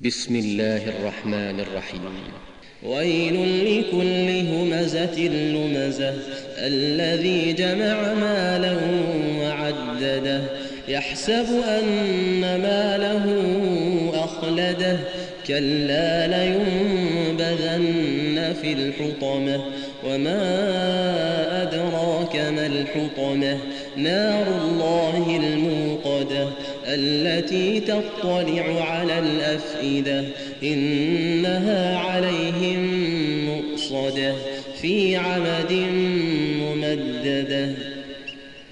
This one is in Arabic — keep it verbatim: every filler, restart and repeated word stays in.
بسم الله الرحمن الرحيم. ويل لكل همزة لمزة الذي جمع مالا وعدده يحسب أن ماله أخلده كلا لينبذن في الحطمة وما أدراك ما الحطمة نار الله الموقدة التي تطلع على الأفئدة إنها عليهم مؤصدة في عمد ممددة.